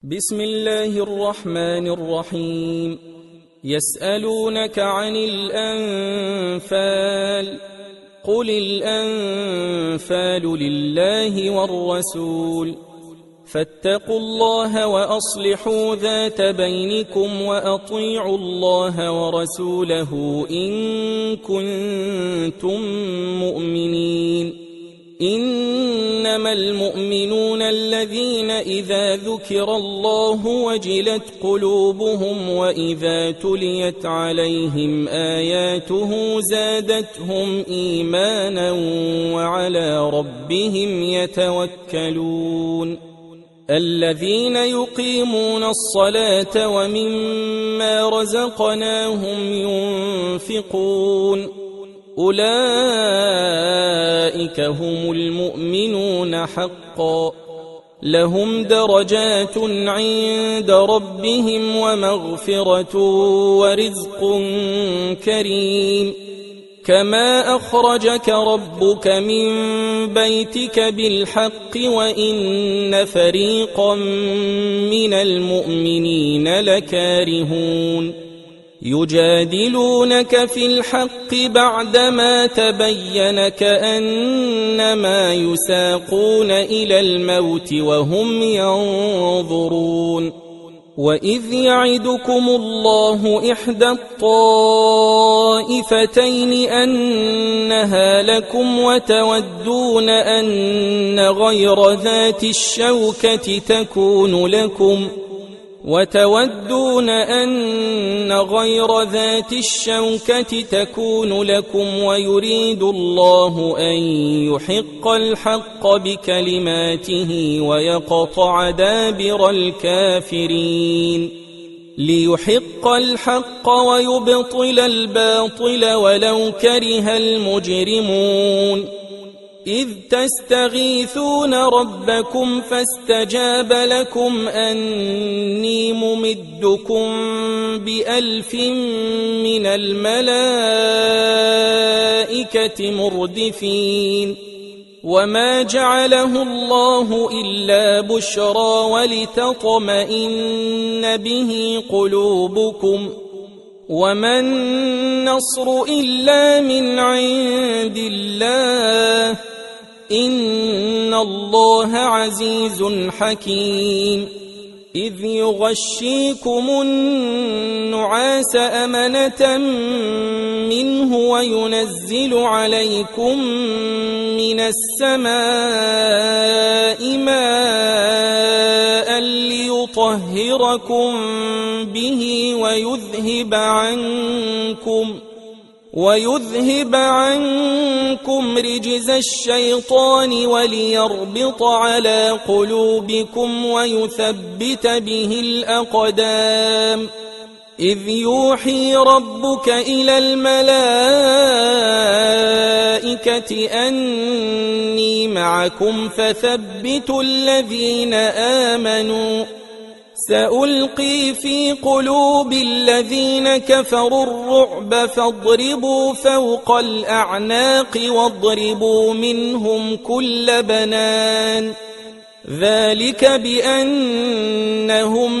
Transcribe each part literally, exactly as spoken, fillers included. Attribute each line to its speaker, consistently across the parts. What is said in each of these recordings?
Speaker 1: بسم الله الرحمن الرحيم. يسألونك عن الأنفال قل الأنفال لله والرسول فاتقوا الله وأصلحوا ذات بينكم وأطيعوا الله ورسوله إن كنتم مؤمنين. إنما المؤمنون الذين إذا ذكر الله وجلت قلوبهم وإذا تليت عليهم آياته زادتهم إيمانا وعلى ربهم يتوكلون. الذين يقيمون الصلاة ومما رزقناهم ينفقون أولئك هم المؤمنون حقا لهم درجات عند ربهم ومغفرة ورزق كريم. كما أخرجك ربك من بيتك بالحق وإن فريقا من المؤمنين لكارهون. يجادلونك في الحق بعدما تبين كأنما يساقون إلى الموت وهم ينظرون. وإذ يعدكم الله إحدى الطائفتين أنها لكم وتودون أن غير ذات الشوكة تكون لكم وتودون أن غير ذات الشوكة تكون لكم ويريد الله أن يحق الحق بكلماته ويقطع دابر الكافرين. ليحق الحق ويبطل الباطل ولو كره المجرمون. إذ تستغيثون ربكم فاستجاب لكم أني ممدكم بألف من الملائكة مردفين. وما جعله الله إلا بشرى ولتطمئن به قلوبكم وما النصر إلا من عند الله إن الله عزيز حكيم. إذ يغشيكم النعاس أمنة منه وينزل عليكم من السماء ماء ليطهركم به ويذهب عنكم ويذهب عنكم رجز الشيطان وليربط على قلوبكم ويثبت به الأقدام. إذ يوحي ربك إلى الملائكة أني معكم فثبتوا الذين آمنوا سألقي في قلوب الذين كفروا الرعب فاضربوا فوق الأعناق واضربوا منهم كل بنان. ذلك بأنهم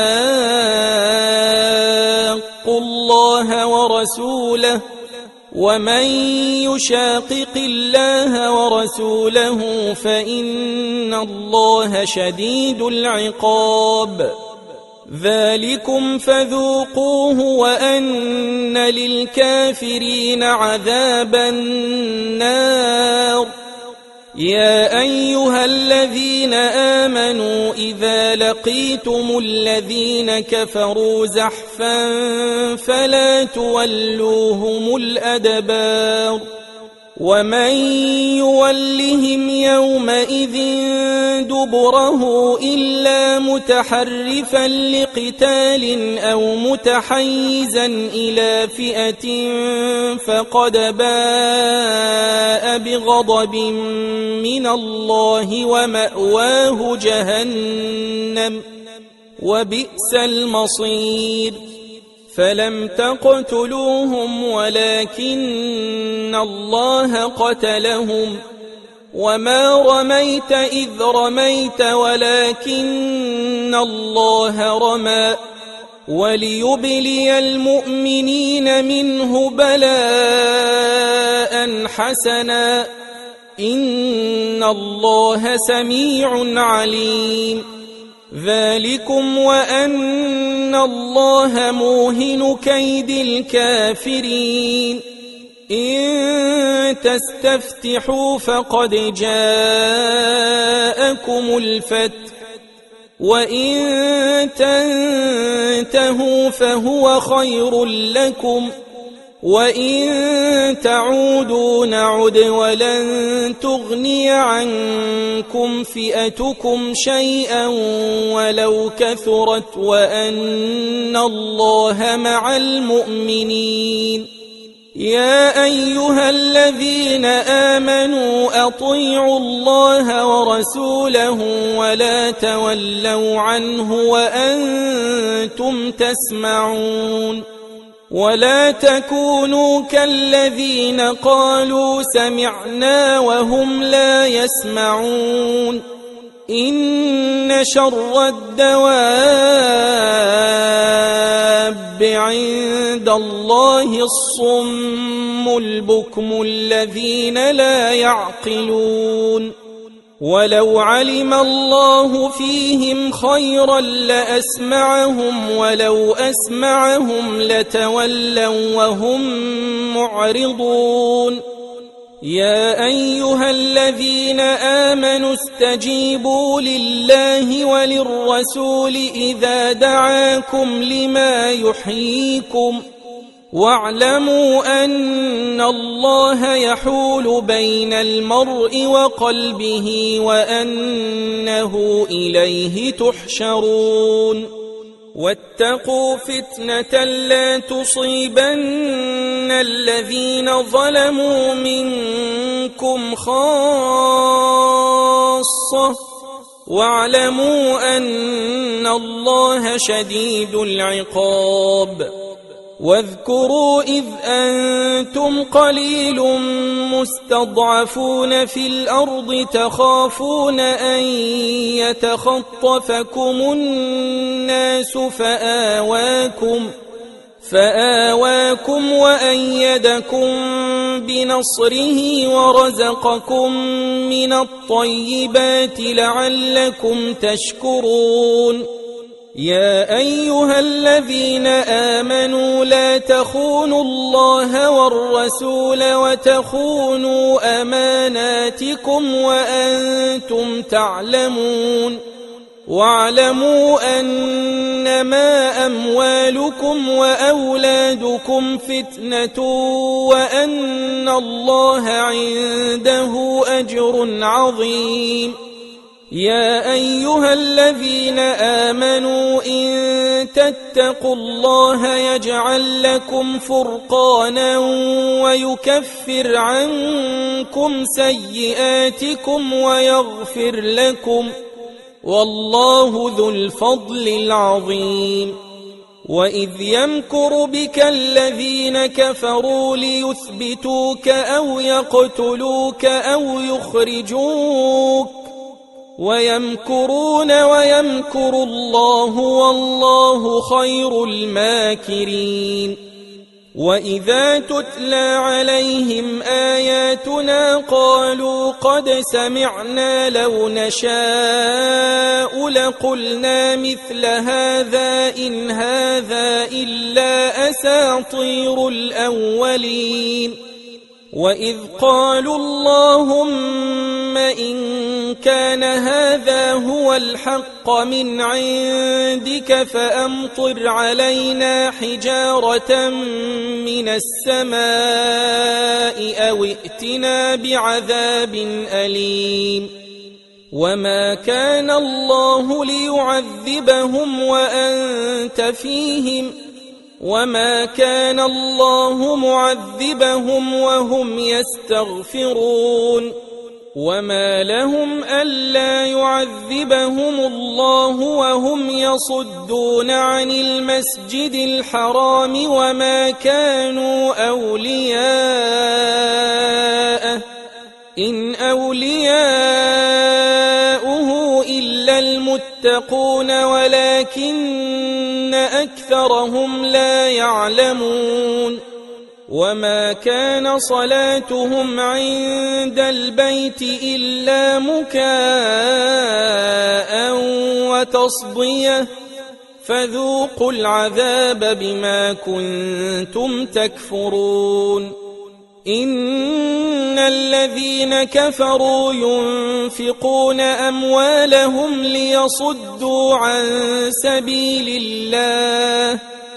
Speaker 1: شاقوا الله ورسوله ومن يشاقق الله ورسوله فإن الله شديد العقاب. ذلكم فذوقوه وأن للكافرين عذاب النار. يا أيها الذين آمنوا إذا لقيتم الذين كفروا زحفا فلا تولوهم الأدبار. ومن يولهم يومئذ دبره إلا متحرفا لقتال أو متحيزا إلى فئة فقد باء بغضب من الله ومأواه جهنم وبئس المصير. فلم تقتلوهم ولكن الله قتلهم وما رميت إذ رميت ولكن الله رمى وليبلي المؤمنين منه بلاء حسنا إن الله سميع عليم ذلكم وأن الله موهن كيد الكافرين إن تستفتحوا فقد جاءكم الفتح وإن تنتهوا فهو خير لكم وإن تعودوا نعد ولن تغني عنكم فئتكم شيئا ولو كثرت وأن الله مع المؤمنين يا أيها الذين آمنوا أطيعوا الله ورسوله ولا تولوا عنه وأنتم تسمعون ولا تكونوا كالذين قالوا سمعنا وهم لا يسمعون إن شر الدواب عند الله الصم البكم الذين لا يعقلون ولو علم الله فيهم خيرا لأسمعهم ولو أسمعهم لتولوا وهم معرضون يا أيها الذين آمنوا استجيبوا لله وللرسول إذا دعاكم لما يحييكم واعلموا أن الله يحول بين المرء وقلبه وأنه إليه تحشرون واتقوا فتنة لا تصيبن الذين ظلموا منكم خاصة واعلموا أن الله شديد العقاب واذكروا إذ أنتم قليل مستضعفون في الأرض تخافون أن يتخطفكم الناس فآواكم فآواكم وأيدكم بنصره ورزقكم من الطيبات لعلكم تشكرون يا أيها الذين آمنوا لا تخونوا الله والرسول وتخونوا أماناتكم وأنتم تعلمون واعلموا أنما أموالكم وأولادكم فتنة وأن الله عنده أجر عظيم يا أيها الذين آمنوا إن تتقوا الله يجعل لكم فرقانا ويكفر عنكم سيئاتكم ويغفر لكم والله ذو الفضل العظيم وإذ يمكر بك الذين كفروا ليثبتوك أو يقتلوك أو يخرجوك ويمكرون ويمكر الله والله خير الماكرين وإذا تتلى عليهم آياتنا قالوا قد سمعنا لو نشاء لقلنا مثل هذا إن هذا إلا أساطير الأولين وإذ قالوا اللهم إن كان هذا هو الحق من عندك فأمطر علينا حجارة من السماء أو ائتنا بعذاب أليم وما كان الله ليعذبهم وأنت فيهم وما كان الله معذبهم وهم يستغفرون وما لهم ألا يعذبهم الله وهم يصدون عن المسجد الحرام وما كانوا أولياءه إن أولياؤه إلا المتقون ولكن أكثرهم لا يعلمون وما كان صلاتهم عند البيت إلا مكاء وتصدية فذوقوا العذاب بما كنتم تكفرون إن الذين كفروا ينفقون أموالهم ليصدوا عن سبيل الله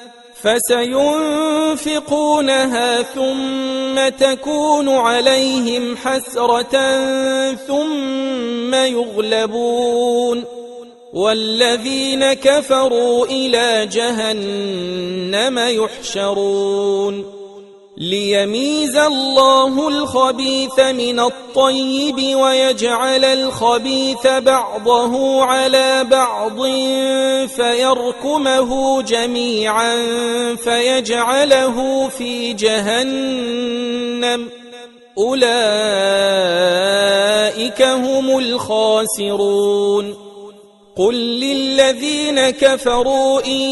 Speaker 1: فسينفقونها ثم تكون عليهم حسرة ثم يغلبون والذين كفروا إلى جهنم يحشرون ليميز الله الخبيث من الطيب ويجعل الخبيث بعضه على بعض فيركمه جميعا فيجعله في جهنم أولئك هم الخاسرون قل للذين كفروا إن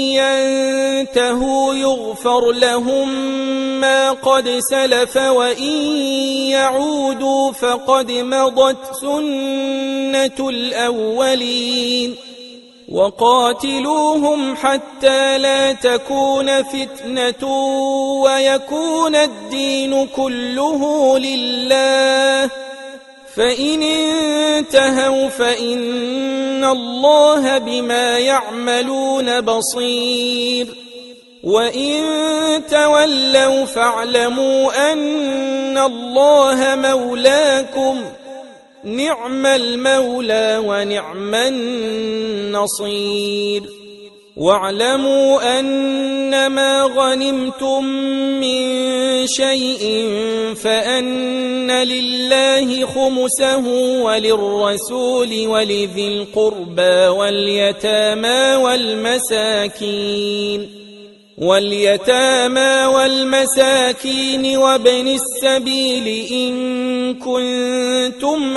Speaker 1: ينتهوا يغفر لهم ما قد سلف وإن يعودوا فقد مضت سنة الأولين وقاتلوهم حتى لا تكون فتنة ويكون الدين كله لله فإن انتهوا فإن الله بما يعملون بصير وإن تولوا فاعلموا أن الله مولاكم نعم المولى ونعم النصير واعلموا أنما غنمتم من شيء فأن لله خمسه وللرسول ولذي القربى واليتامى والمساكين واليتامى والمساكين وابن السبيل إن كنتم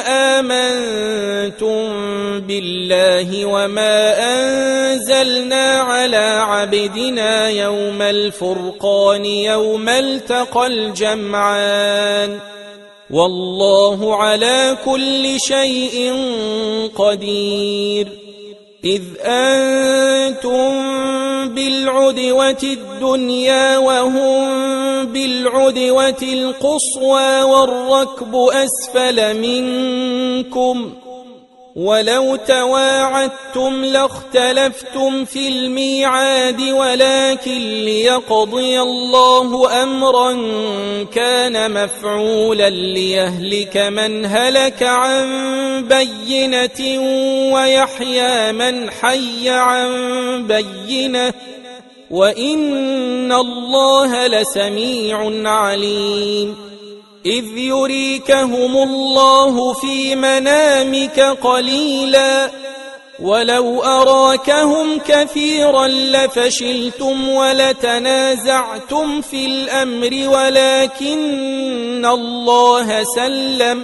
Speaker 1: آمنتم بالله وما أنزلنا على عبدنا يوم الفرقان يوم التقى الجمعان والله على كل شيء قدير إذ أنتم بالعدوة الدنيا وهم بالعدوة القصوى والركب أسفل منكم ولو تواعدتم لاختلفتم في الميعاد ولكن ليقضي الله أمرا كان مفعولا ليهلك من هلك عن بينة ويحيى من حي عن بينة وإن الله لسميع عليم إذ يريكهم الله في منامك قليلا ولو أراكهم كثيرا لفشلتم ولتنازعتم في الأمر ولكن الله سلم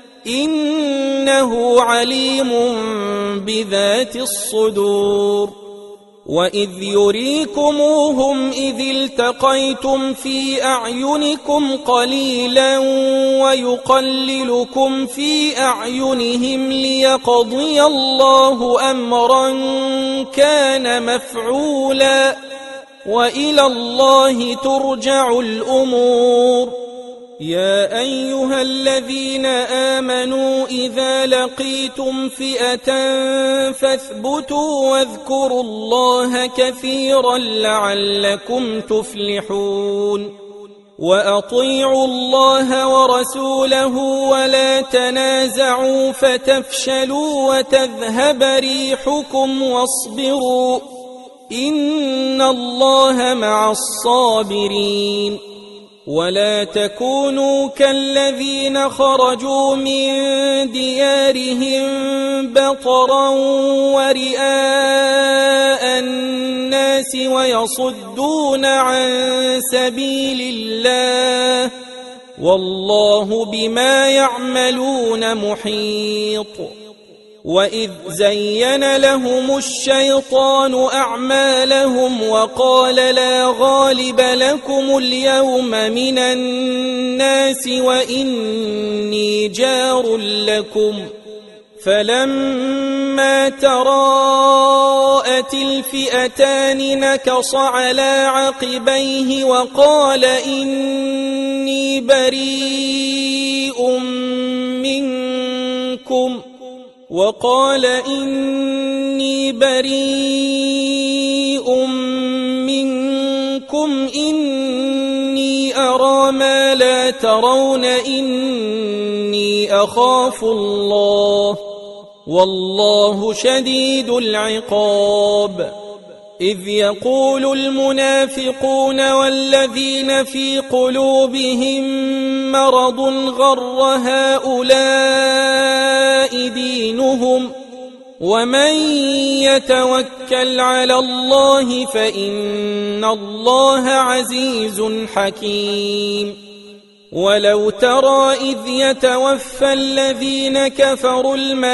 Speaker 1: إنه عليم بذات الصدور وإذ يريكموهم إذ التقيتم في أعينكم قليلا ويقللكم في أعينهم ليقضي الله أمرا كان مفعولا وإلى الله ترجع الأمور يا أيها الذين آمنوا إذا لقيتم فئة فاثبتوا واذكروا الله كثيرا لعلكم تفلحون وأطيعوا الله ورسوله ولا تنازعوا فتفشلوا وتذهب ريحكم واصبروا إن الله مع الصابرين ولا تكونوا كالذين خرجوا من ديارهم بطرا ورئاء الناس ويصدون عن سبيل الله والله بما يعملون يعملون محيط. وإذ زين لهم الشيطان أعمالهم وقال لا غالب لكم اليوم من الناس وإني جار لكم، فلما تراءت الفئتان نكص على عقبيه وقال إني بريء منكم وقال إني بريء منكم إني أرى ما لا ترون إني أخاف الله والله شديد العقاب. إذ يقول المنافقون والذين في قلوبهم مرض غر هؤلاء دينهم ومن يتوكل على الله فإن الله عزيز حكيم. ولو ترى إذ يتوفى الذين كفروا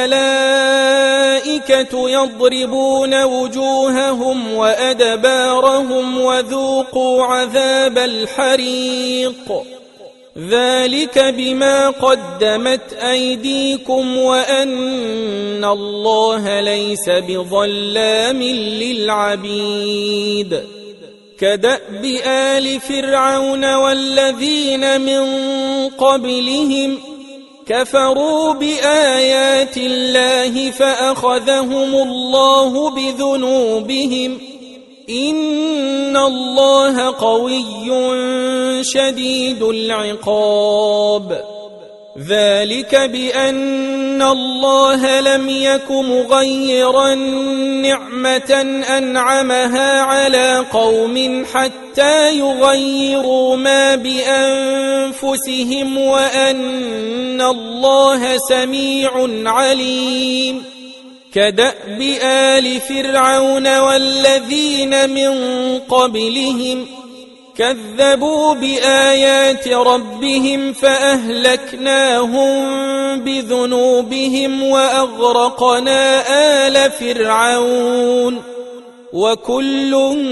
Speaker 1: الملائكة يضربون وجوههم وأدبارهم وذوقوا عذاب الحريق ذلك بما قدمت أيديكم وأن الله ليس بظلام للعبيد. كدأب آل فرعون والذين من قبلهم كفروا بآيات الله فأخذهم الله بذنوبهم إن الله قوي شديد العقاب. ذلك بأن الله لم يك مغيرا نعمة أنعمها على قوم حتى يغيروا ما بأنفسهم وأن الله سميع عليم. كدأب آل فرعون والذين من قبلهم كذبوا بآيات ربهم فأهلكناهم بذنوبهم وأغرقنا آل فرعون وكل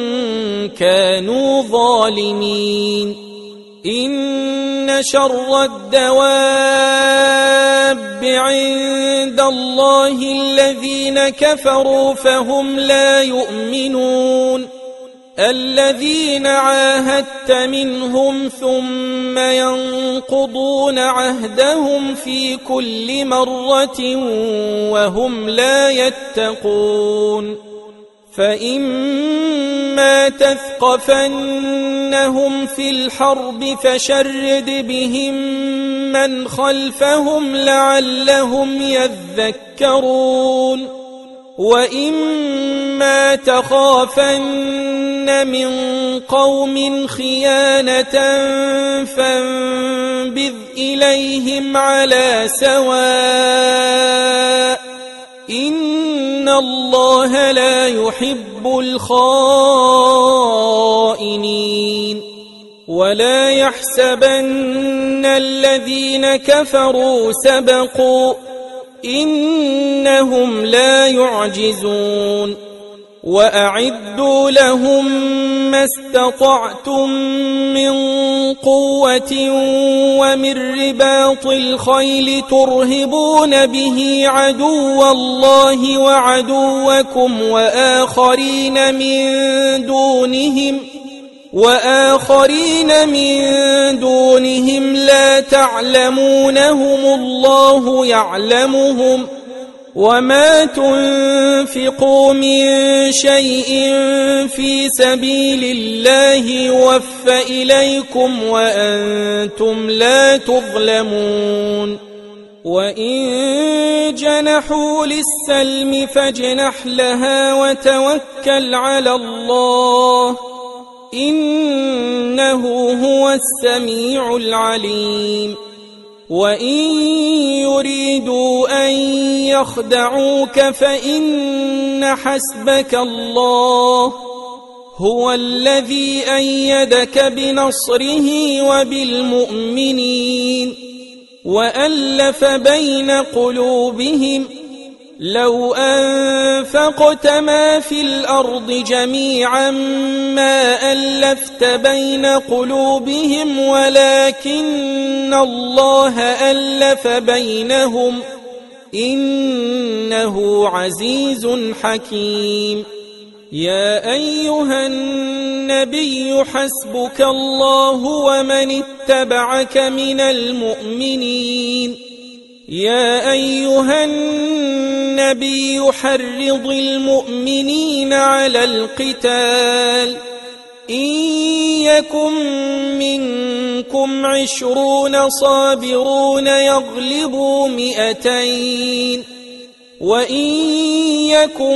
Speaker 1: كانوا ظالمين. إن شر الدواب عند الله الذين كفروا فهم لا يؤمنون. الذين عاهدت منهم ثم ينقضون عهدهم في كل مرة وهم لا يتقون. فإما تثقفنهم في الحرب فشرد بهم من خلفهم لعلهم يذكرون. وإما تخافن من قوم خيانة فانبذ إليهم على سواء إن الله لا يحب الخائنين. ولا يحسبن الذين كفروا سبقوا إنهم لا يعجزون. وأعدوا لهم ما استطعتم من قوة ومن رباط الخيل ترهبون به عدو الله وعدوكم وآخرين من دونهم وآخرين من دونهم لا تعلمونهم الله يعلمهم. وما تنفقوا من شيء في سبيل الله يوفى إليكم وأنتم لا تظلمون. وإن جنحوا للسلم فاجنح لها وتوكل على الله إنه هو السميع العليم. وإن يريدوا أن يخدعوك فإن حسبك الله هو الذي أيدك بنصره وبالمؤمنين. وألف بين قلوبهم لو أنفقت ما في الأرض جميعا ما ألفت بين قلوبهم ولكن الله ألف بينهم إنه عزيز حكيم. يا أيها النبي حسبك الله ومن اتبعك من المؤمنين. يا أيها النبي حرض المؤمنين على القتال إن يكن منكم عشرون صابرون يغلبوا مئتين وإن يكن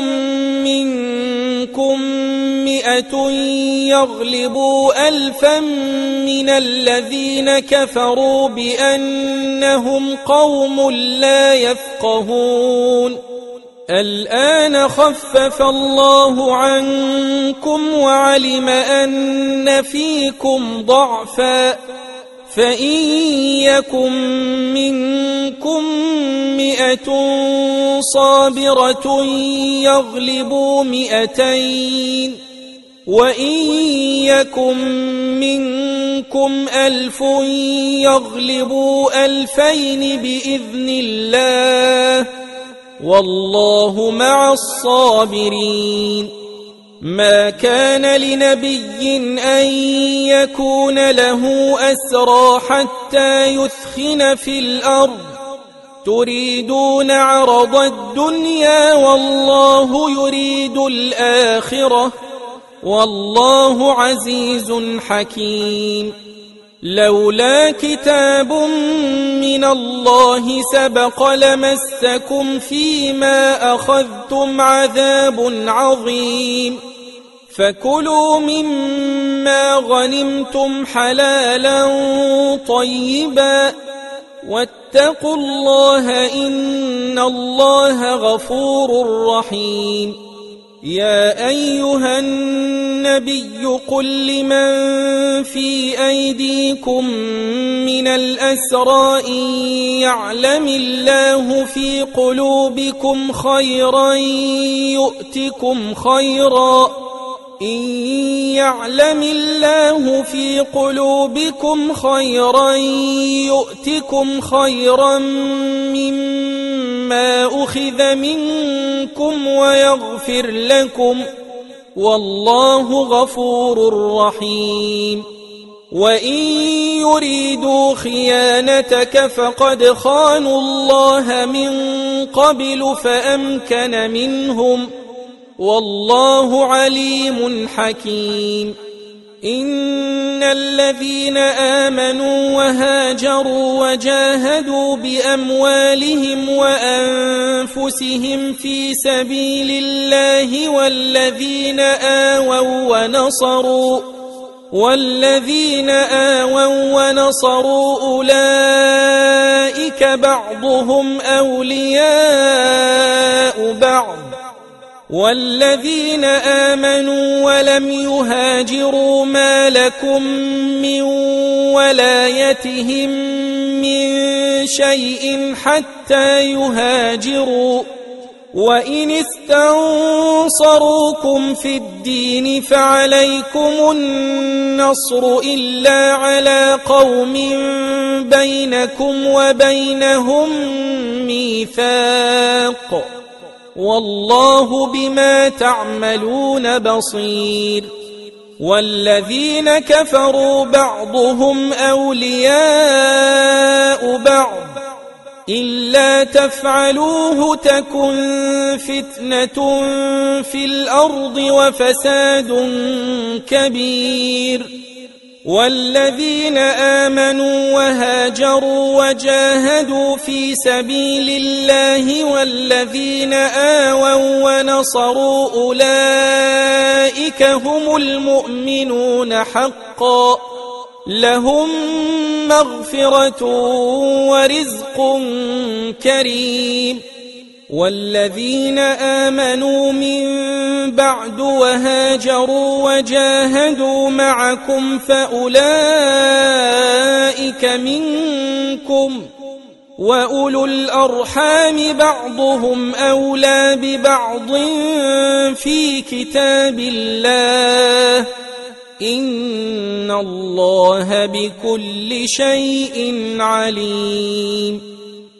Speaker 1: منكم مئة يغلبوا ألفا من الذين كفروا بأنهم قوم لا يفقهون. الآن خفف الله عنكم وعلم أن فيكم ضعفا فإن يكن منكم مئة صابرة يغلبوا مئتين وإن يكن منكم ألف يغلبوا ألفين بإذن الله والله مع الصابرين. ما كان لنبي أن يكون له أسرى حتى يثخن في الأرض تريدون عرض الدنيا والله يريد الآخرة والله عزيز حكيم. لولا كتاب من الله سبق لمسكم فيما أخذتم عذاب عظيم. فكلوا مما غنمتم حلالا طيبا واتقوا الله إن الله غفور رحيم. يا أيها النبي قل لمن في أيديكم من الأسرى إن يعلم الله في قلوبكم خيرا يؤتكم خيرا إن يعلم الله في قلوبكم خيرا يؤتكم خيرا مما أخذ منكم ويغفر لكم والله غفور رحيم. وإن يريدوا خيانتك فقد خانوا الله من قبل فأمكن منهم والله عليم حكيم. إن الذين آمنوا وهاجروا وجاهدوا بأموالهم وأنفسهم في سبيل الله والذين آووا ونصروا والذين آووا ونصروا أولئك بعضهم أولياء بعض والذين آمنوا ولم يهاجروا ما لكم من ولايتهم من شيء حتى يهاجروا وإن استنصروكم في الدين فعليكم النصر إلا على قوم بينكم وبينهم ميثاق والله بما تعملون بصير. والذين كفروا بعضهم أولياء بعض إلا تفعلوه تكن فتنة في الأرض وفساد كبير. والذين آمنوا وهاجروا وجاهدوا في سبيل الله والذين آووا ونصروا أولئك هم المؤمنون حقا لهم مغفرة ورزق كريم. والذين آمنوا من بعد وهاجروا وجاهدوا معكم فأولئك منكم وأولو الأرحام بعضهم أولى ببعض في كتاب الله إن الله بكل شيء عليم